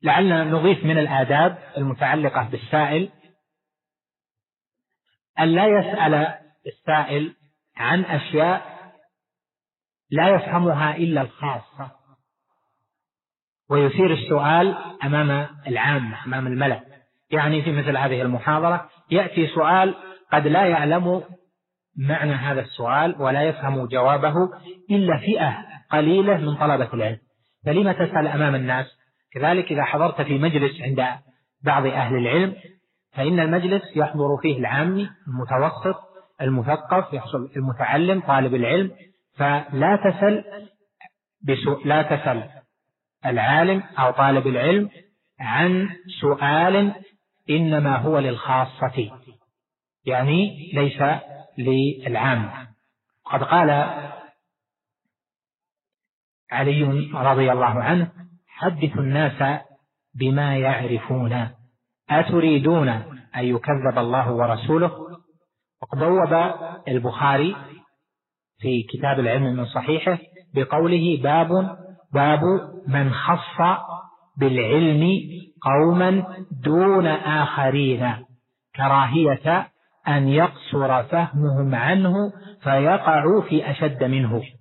لعلنا نضيف من الآداب المتعلقة بالسائل أن لا يسأل السائل عن أشياء لا يفهمها إلا الخاصة، ويثير السؤال أمام العامة أمام الملأ. يعني في مثل هذه المحاضرة يأتي سؤال قد لا يعلم معنى هذا السؤال ولا يفهم جوابه إلا فئة قليلة من طلبة العلم، فلما تسأل أمام الناس؟ كذلك إذا حضرت في مجلس عند بعض أهل العلم فإن المجلس يحضر فيه العامي المتوسط المثقف، يحصل المتعلم طالب العلم، فلا تسأل العالم أو طالب العلم عن سؤال إنما هو للخاصة، يعني ليس للعامة. قد قال علي رضي الله عنه: حدثوا الناس بما يعرفون أتريدون أن يكذب الله ورسوله. وقد بوب البخاري في كتاب العلم من صحيحه بقوله: باب من خص بالعلم قوما دون آخرين كراهية أن يقصر فهمهم عنه فيقعوا في أشد منه.